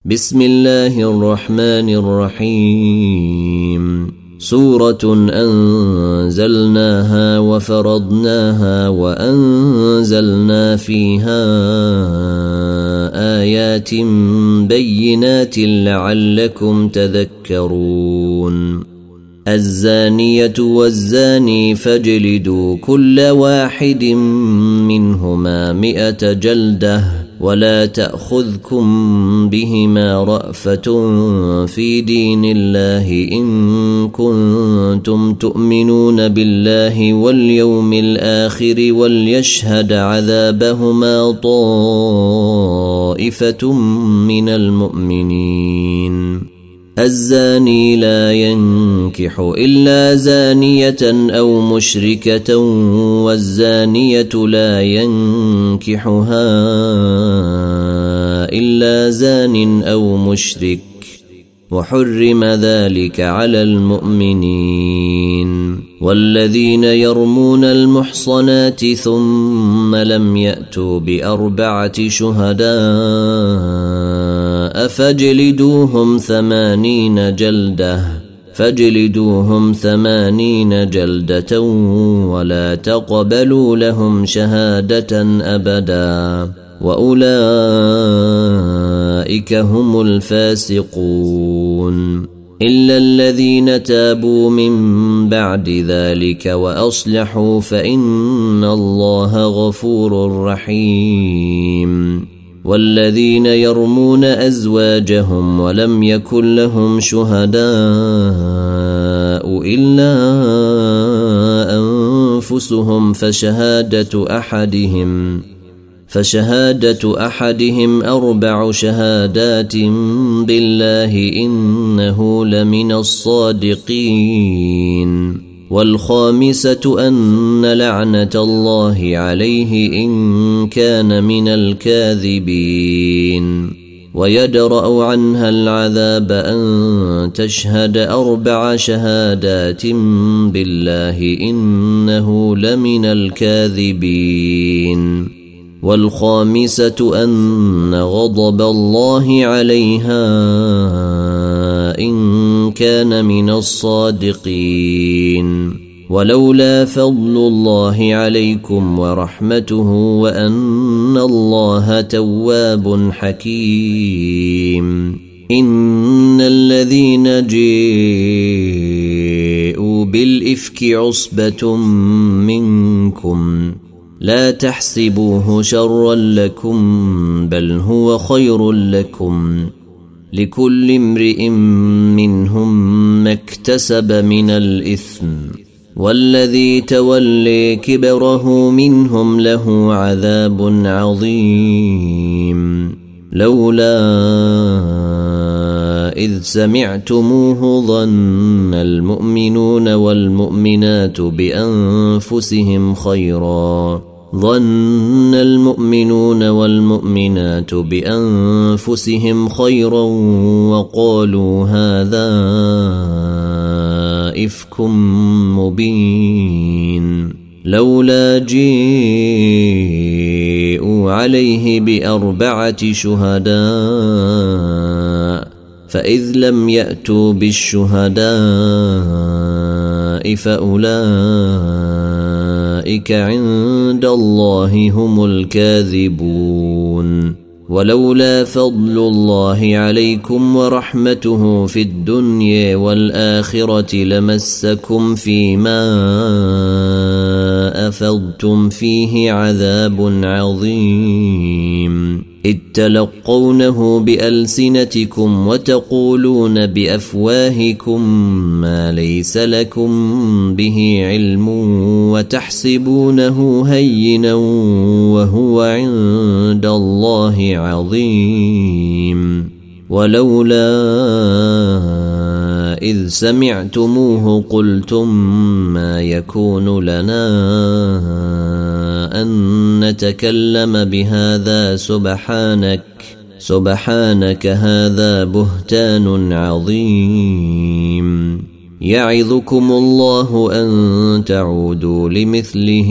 بسم الله الرحمن الرحيم. سورة أنزلناها وفرضناها وأنزلنا فيها آيات بينات لعلكم تذكرون. الزانية والزاني فاجلدوا كل واحد منهما 100 جلدة ولا تأخذكم بهما رأفة في دين الله إن كنتم تؤمنون بالله واليوم الآخر وليشهد عذابهما طائفة من المؤمنين. الزاني لا ينكح إلا زانية أو مشركة والزانية لا ينكحها إلا زان أو مشرك وحرم ذلك على المؤمنين. والذين يرمون المحصنات ثم لم يأتوا ب4 شهداء فاجلدوهم 80 جلدة ولا تقبلوا لهم شهادة أبدا وأولئك هم الفاسقون إلا الذين تابوا من بعد ذلك وأصلحوا فإن الله غفور رحيم. والذين يرمون أزواجهم ولم يكن لهم شهداء إلا أنفسهم فشهادة أحدهم 4 شهادات بالله إنه لمن الصادقين. والخامسة أن لعنة الله عليه إن كان من الكاذبين. ويدرأ عنها العذاب أن تشهد 4 شهادات بالله إنه لمن الكاذبين. والخامسة أن غضب الله عليها إن كان من الصادقين. ولولا فضل الله عليكم ورحمته وأن الله تواب حكيم. إن الذين جاءوا بالإفك عصبة منكم لا تحسبوه شرا لكم بل هو خير لكم لكل امرئ منهم ما اكتسب من الإثم والذي تولي كبره منهم له عذاب عظيم. لولا إذ سمعتموه ظن المؤمنون والمؤمنات بأنفسهم خيرا وقالوا هذا إفك مبين. لولا جاءوا عليه ب4 شهداء فإذ لم يأتوا بالشهداء فأولئك عند الله هم الكاذبون. ولولا فضل الله عليكم ورحمته في الدنيا والآخرة لمسكم فيما أفضتم فيه عذاب عظيم. إذ تلقونه بألسنتكم وتقولون بأفواهكم ما ليس لكم به علم وتحسبونه هينا وهو عند الله عظيم. ولولا إذ سمعتموه قلتم ما يكون لنا أن نتكلم بهذا سبحانك هذا بهتان عظيم. يعظكم الله أن تعودوا لمثله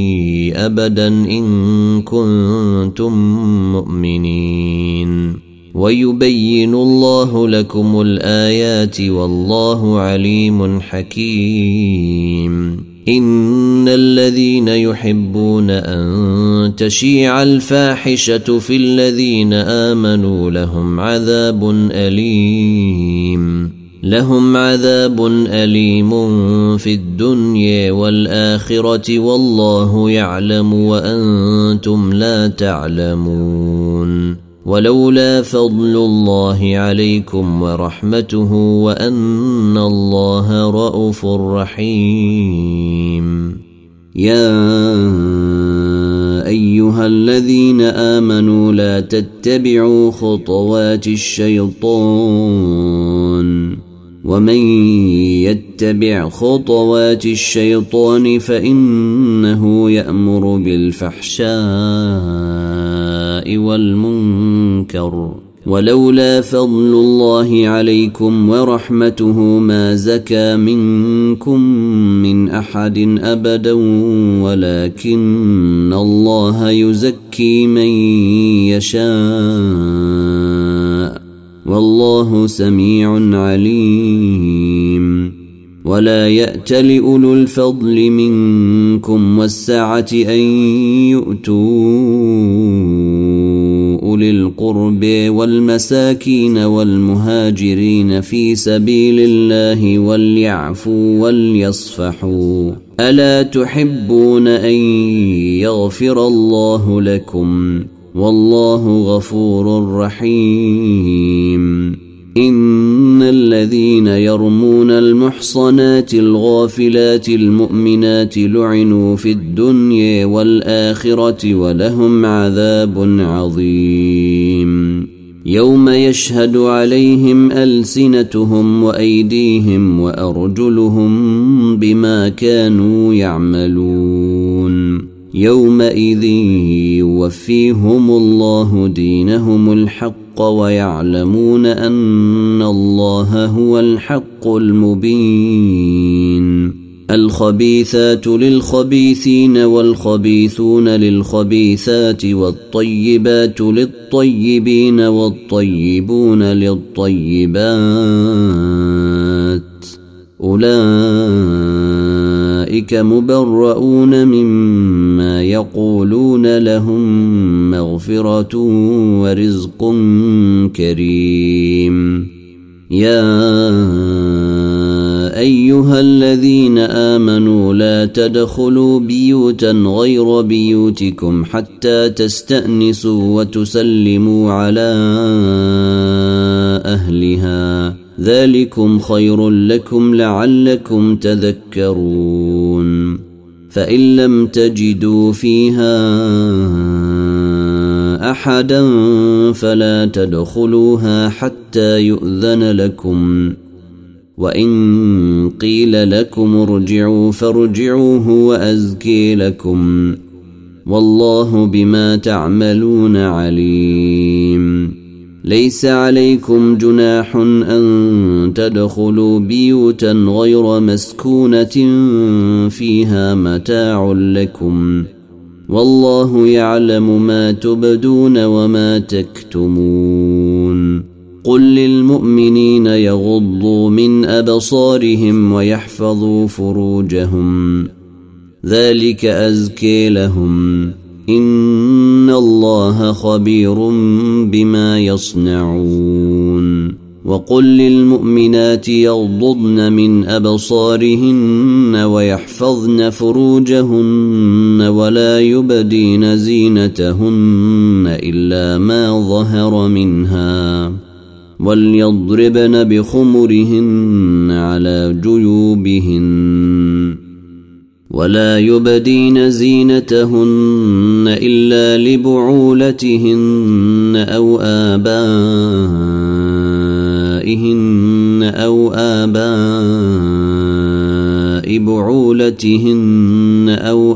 أبدا إن كنتم مؤمنين ويبين الله لكم الآيات والله عليم حكيم. إن الذين يحبون أن تشيع الفاحشة في الذين آمنوا لهم عذاب أليم في الدنيا والآخرة والله يعلم وأنتم لا تعلمون. ولولا فضل الله عليكم ورحمته وأن الله رءوف رحيم. يا أيها الذين آمنوا لا تتبعوا خطوات الشيطان ومن يتبع خطوات الشيطان فإنه يأمر بالفحشاء والمنكر. ولولا فضل الله عليكم ورحمته ما زكى منكم من أحد أبدا ولكن الله يزكي من يشاء والله سميع عليم. ولا يأتل أولو الفضل منكم والسعة أن يؤتوا أولي القرب والمساكين والمهاجرين في سبيل الله وليعفوا وليصفحوا. ألا تحبون أن يغفر الله لكم والله غفور رحيم. إن الذين يرمون المحصنات الغافلات المؤمنات لعنوا في الدنيا والآخرة ولهم عذاب عظيم. يوم يشهد عليهم ألسنتهم وأيديهم وأرجلهم بما كانوا يعملون. يومئذ يوفيهم الله دينهم الحق ويعلمون أن الله هو الحق المبين. الخبيثات للخبيثين والخبيثون للخبيثات والطيبات للطيبين والطيبون للطيبات أولئك مبرؤون مما يقولون لهم مغفرة ورزق كريم. يا أيها الذين آمنوا لا تدخلوا بيوتا غير بيوتكم حتى تستأنسوا وتسلموا على أهلها ذلكم خير لكم لعلكم تذكرون. فإن لم تجدوا فيها أحدا فلا تدخلوها حتى يؤذن لكم وإن قيل لكم ارجعوا فارجعوا هو أزكي لكم والله بما تعملون عليم. ليس عليكم جناح أن تدخلوا بيوتا غير مسكونة فيها متاع لكم والله يعلم ما تبدون وما تكتمون. قل للمؤمنين يغضوا من أبصارهم ويحفظوا فروجهم ذلك أزكي لهم إن الله خبير بما يصنعون. وقل للمؤمنات يغضضن من أبصارهن ويحفظن فروجهن ولا يبدين زينتهن إلا ما ظهر منها وليضربن بخمرهن على جيوبهن ولا يبدين زينتهن إلا لبعولتهن أو آباء بعولتهن أو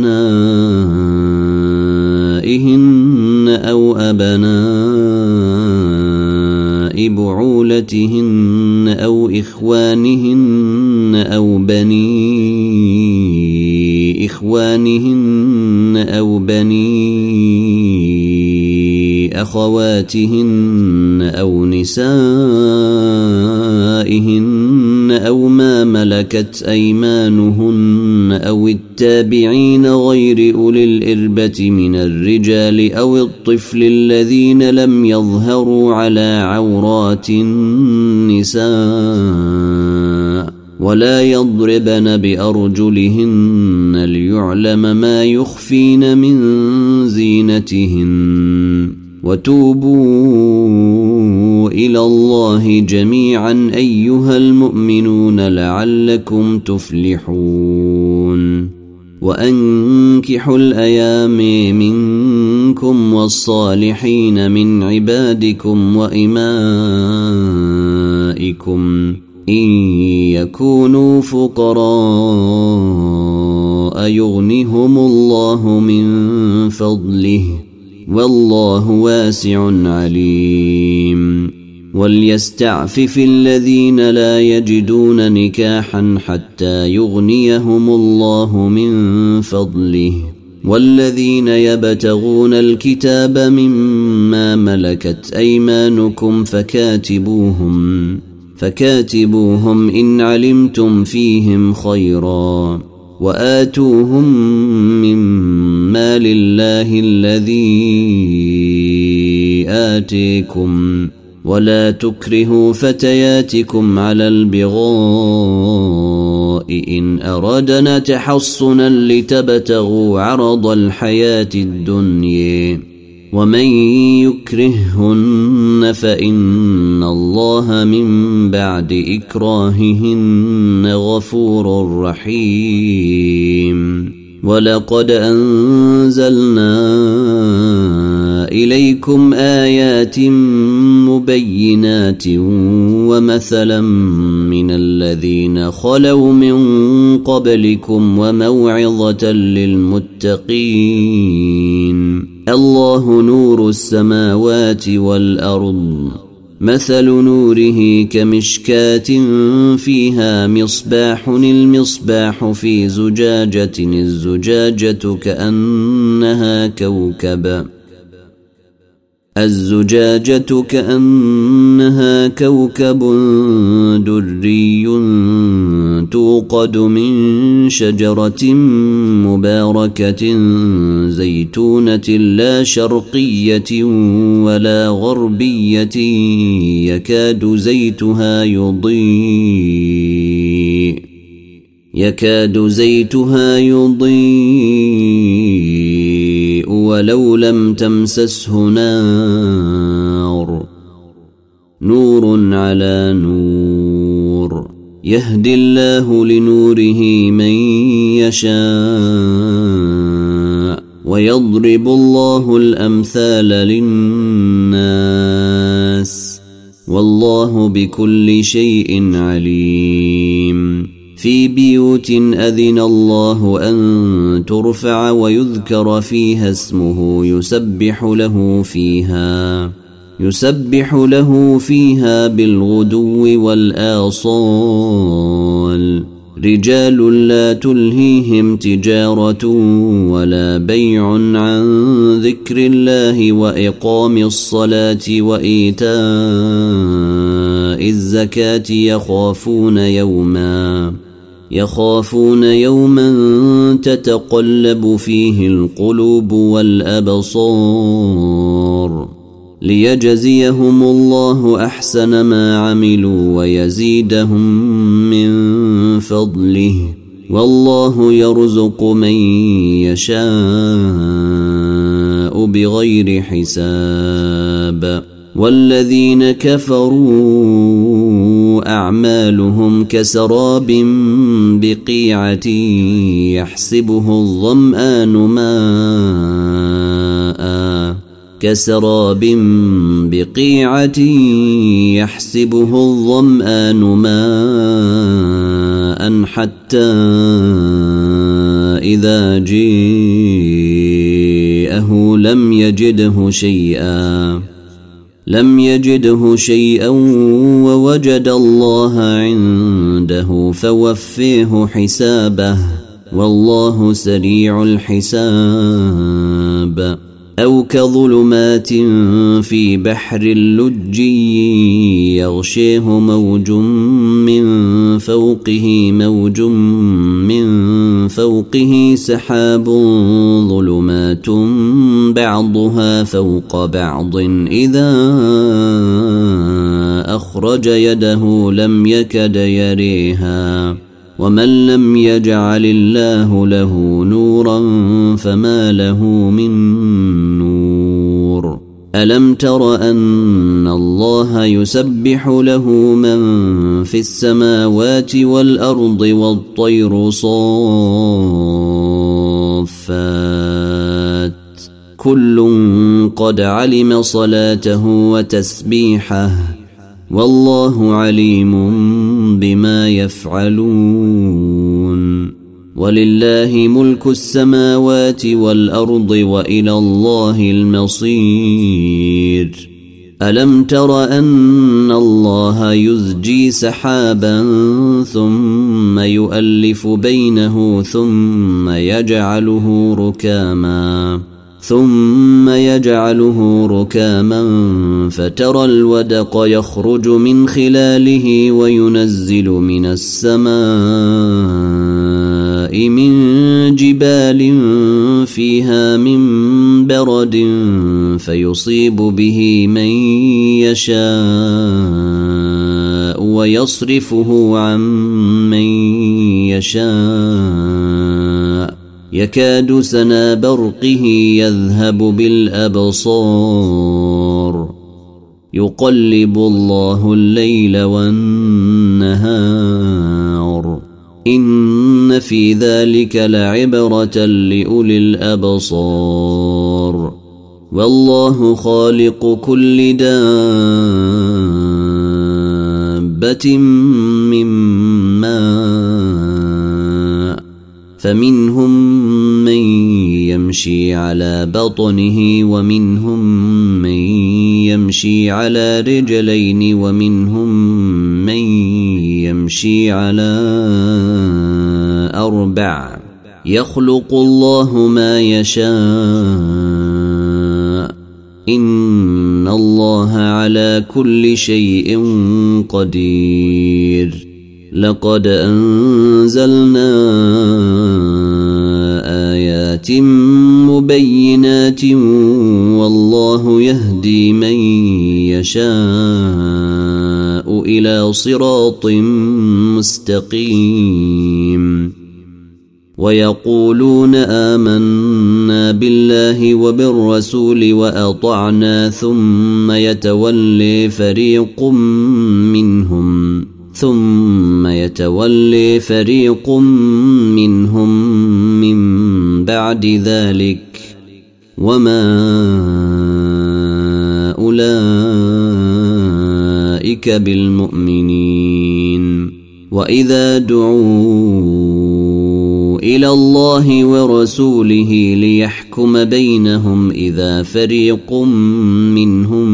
أبنائهن أو بعولتهن أو إخوانهن أو بني إخوانهن أو بني لأخواتهن أو نسائهن أو ما ملكت أيمانهن أو التابعين غير أولي الإربة من الرجال أو الطفل الذين لم يظهروا على عورات النساء ولا يضربن بأرجلهن ليعلم ما يخفين من زينتهن وتوبوا إلى الله جميعا أيها المؤمنون لعلكم تفلحون وأنكحوا الأيام منكم والصالحين من عبادكم وإمائكم إن يكونوا فقراء يغنهم الله من فضله والله واسع عليم وليستعفف الذين لا يجدون نكاحا حتى يغنيهم الله من فضله والذين يبتغون الكتاب مما ملكت أيمانكم فكاتبوهم إن علمتم فيهم خيرا وآتوهم من مال الله الذي آتيكم ولا تكرهوا فتياتكم على البغاء إن أردنا تحصنا لتبتغوا عرض الحياة الدنيا ومن يكرههن فإن الله من بعد إكراههن غفور رحيم ولقد أنزلنا إليكم آيات مبينات ومثلا من الذين خلوا من قبلكم وموعظة للمتقين الله نور السماوات والأرض مثل نوره كمشكاة فيها مصباح المصباح في زجاجة الزجاجة كأنها كوكب دري توقد من شجرة مباركة زيتونة لا شرقية ولا غربية يكاد زيتها يضيء ولو لم تمسسه نور على نور يهدي الله لنوره من يشاء ويضرب الله الأمثال للناس والله بكل شيء عليم في بيوت أذن الله أن ترفع ويذكر فيها اسمه يسبح له فيها بالغدو والآصال رجال لا تلهيهم تجارة ولا بيع عن ذكر الله وإقام الصلاة وإيتاء الزكاة يخافون يوما تتقلب فيه القلوب والأبصار ليجزيهم الله أحسن ما عملوا ويزيدهم من فضله والله يرزق من يشاء بغير حساب والذين كفروا أعمالهم كسراب بقيعة يحسبه الظمآن ماء حتى إذا جاءه لم يجده شيئا ووجد الله عنده فوفيه حسابه والله سريع الحساب أو كظلمات في بحر لجي يغشيه موج من فوقه سحاب ظلمات بعضها فوق بعض إذا أخرج يده لم يكد يريها ومن لم يجعل الله له نورا فما له من نور ألم تر أن الله يسبح له من في السماوات والأرض والطير صافات كل قد علم صلاته وتسبيحه والله عليم بما يفعلون ولله ملك السماوات والأرض وإلى الله المصير ألم تر أن الله يزجي سحابا ثم يؤلف بينه ثم يجعله ركاما فترى الودق يخرج من خلاله وينزل من السماء من جبال فيها من برد فيصيب به من يشاء ويصرفه عن من يشاء يكاد سنا برقه يذهب بالأبصار يقلب الله الليل والنهار إن في ذلك لعبرة لأولي الأبصار والله خالق كل دابة من ماء فمنهم من يمشي على بطنه ومنهم من يمشي على رجلين ومنهم من يمشي على 4 يخلق الله ما يشاء إن الله على كل شيء قدير لقد أنزلنا آيات مبينات والله يهدي من يشاء إلى صراط مستقيم ويقولون آمنا بالله وبالرسول وأطعنا ثم يتولي فريق منهم من بعد ذلك وما أولئك بالمؤمنين وإذا دعوا إلى الله ورسوله ليحكم بينهم إذا فريق منهم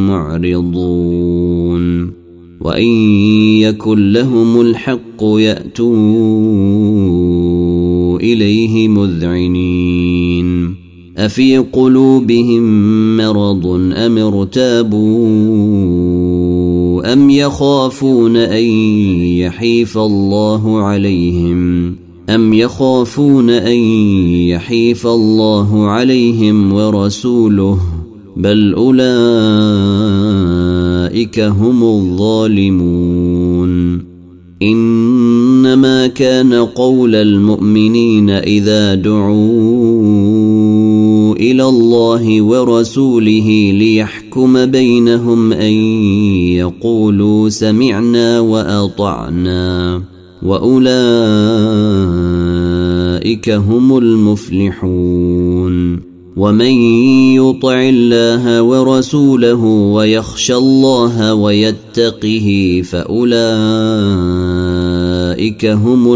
معرضون وإن يكن لهم الحق يأتوا إليه مذعنين أفي قلوبهم مرض أم ارتابوا أم يخافون أن يحيف الله عليهم ورسوله بل أولئك هم الظالمون إنما كان قول المؤمنين إذا دعوا إلى الله ورسوله ليحكم بينهم أن يقولوا سمعنا وأطعنا وأولئك هم المفلحون ومن يطع الله ورسوله ويخشى الله ويتقه فأولئك هم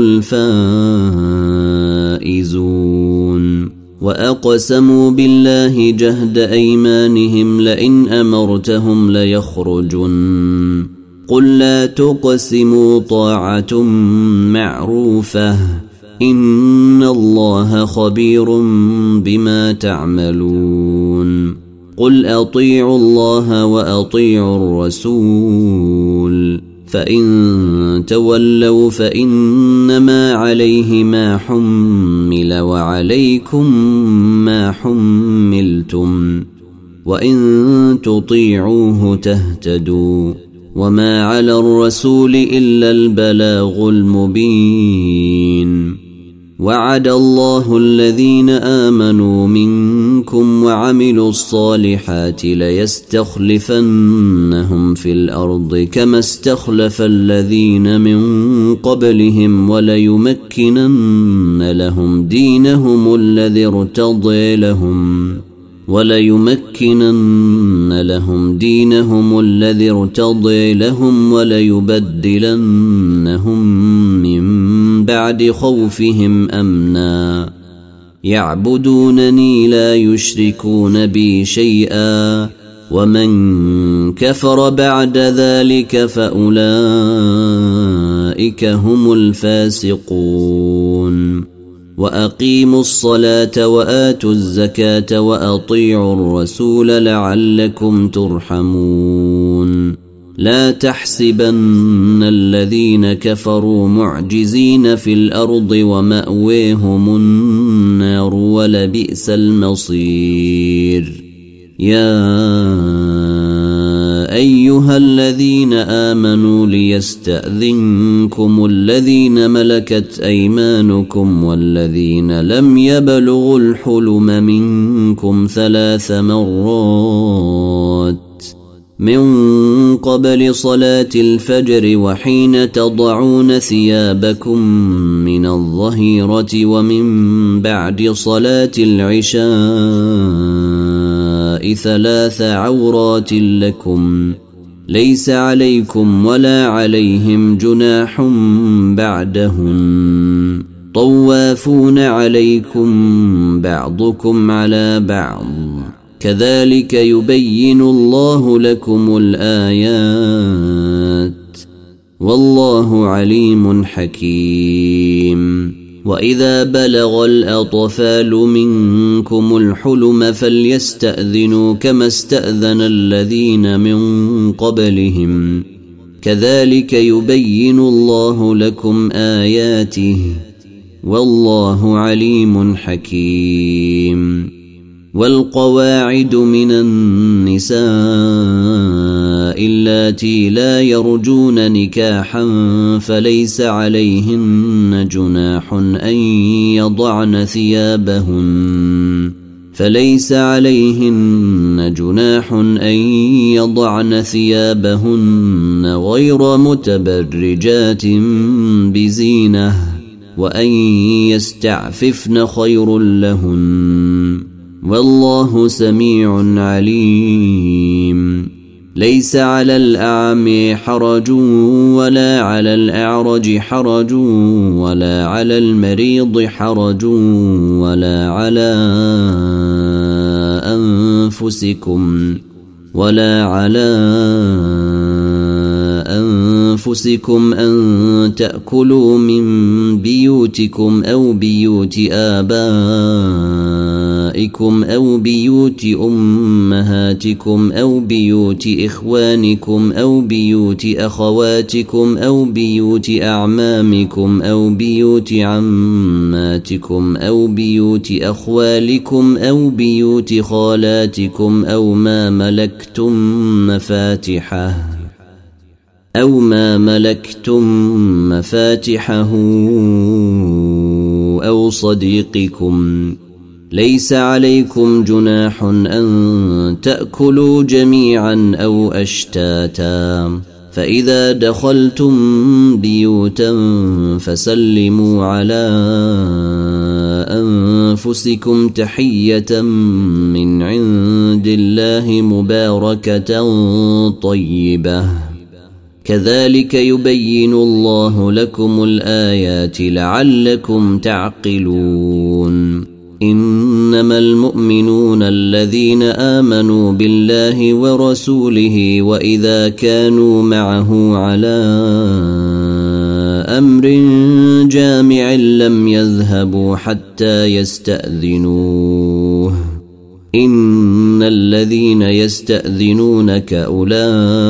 الفائزون وأقسموا بالله جهد أيمانهم لئن أمرتهم ليخرجن قل لا تقسموا طاعة معروفة إن الله خبير بما تعملون قل أطيعوا الله وأطيعوا الرسول فإن تولوا فإنما عليه ما حمل وعليكم ما حملتم وإن تطيعوه تهتدوا وما على الرسول إلا البلاغ المبين وعد الله الذين آمنوا منكم وعملوا الصالحات ليستخلفنهم في الأرض كما استخلف الذين من قبلهم وليمكنن لهم دينهم الذي ارتضي لهم وليبدلنهم من بعد خوفهم أمنا يعبدونني لا يشركون بي شيئا ومن كفر بعد ذلك فأولئك هم الفاسقون وأقيموا الصلاة وآتوا الزكاة وأطيعوا الرسول لعلكم ترحمون لا تحسبن الذين كفروا معجزين في الأرض ومأويهم النار ولبئس المصير يا أيها الذين آمنوا ليستأذنكم الذين ملكت أيمانكم والذين لم يبلغوا الحلم منكم 3 مرات من قبل صلاة الفجر وحين تضعون ثيابكم من الظهيرة ومن بعد صلاة العشاء 3 عورات لكم ليس عليكم ولا عليهم جناح بعدهن طوافون عليكم بعضكم على بعض كذلك يبين الله لكم الآيات والله عليم حكيم وإذا بلغ الأطفال منكم الحلم فليستأذنوا كما استأذن الذين من قبلهم كذلك يبين الله لكم آياته والله عليم حكيم والقواعد من النساء اللاتي لا يرجون نكاحا فليس عليهن جناح أن يضعن ثيابهن غير متبرجات بزينة وأن يستعففن خير لهن والله سميع عليم ليس على الأعمى حرج ولا على الأعرج حرج ولا على المريض حرج ولا على أنفسكم أن تأكلوا من بيوتكم أو بيوت آبائكم أو بيوت أمهاتكم أو بيوت إخوانكم أو بيوت أخواتكم أو بيوت أعمامكم أو بيوت عماتكم أو بيوت أخوالكم أو بيوت خالاتكم أو ما ملكتم مفاتحه أو صديقكم ليس عليكم جناح أن تأكلوا جميعا أو أشتاتا فإذا دخلتم بيوتا فسلموا على أنفسكم تحية من عند الله مباركة طيبة كذلك يبين الله لكم الآيات لعلكم تعقلون إنما المؤمنون الذين آمنوا بالله ورسوله وإذا كانوا معه على أمر جامع لم يذهبوا حتى يستأذنوه إن الذين يستأذنونك أولئك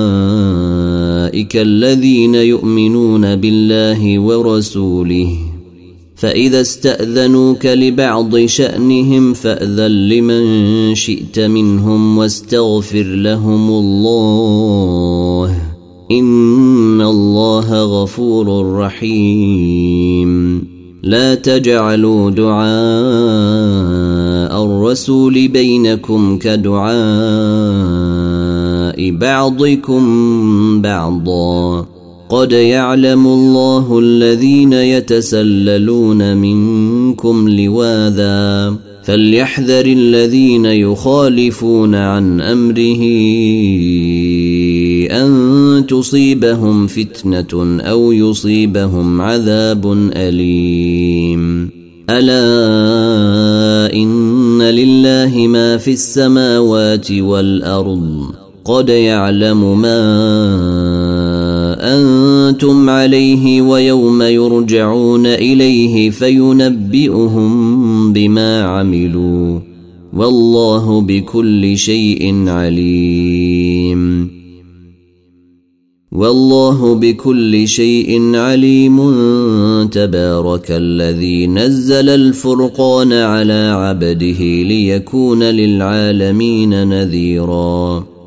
الذين يؤمنون بالله ورسوله فإذا استأذنوك لبعض شأنهم فأذن لمن شئت منهم واستغفر لهم الله إن الله غفور رحيم لا تجعلوا دعاء الرسول بينكم كدعاء بعضكم بعضا قد يعلم الله الذين يتسللون منكم لواذا فليحذر الذين يخالفون عن أمره أن تصيبهم فتنة أو يصيبهم عذاب أليم ألا إن لله ما في السماوات والأرض قد يعلم ما أنتم عليه ويوم يرجعون إليه فينبئهم بما عملوا والله بكل شيء عليم والله بكل شيء عليم تبارك الذي نزل الفرقان على عبده ليكون للعالمين نذيرا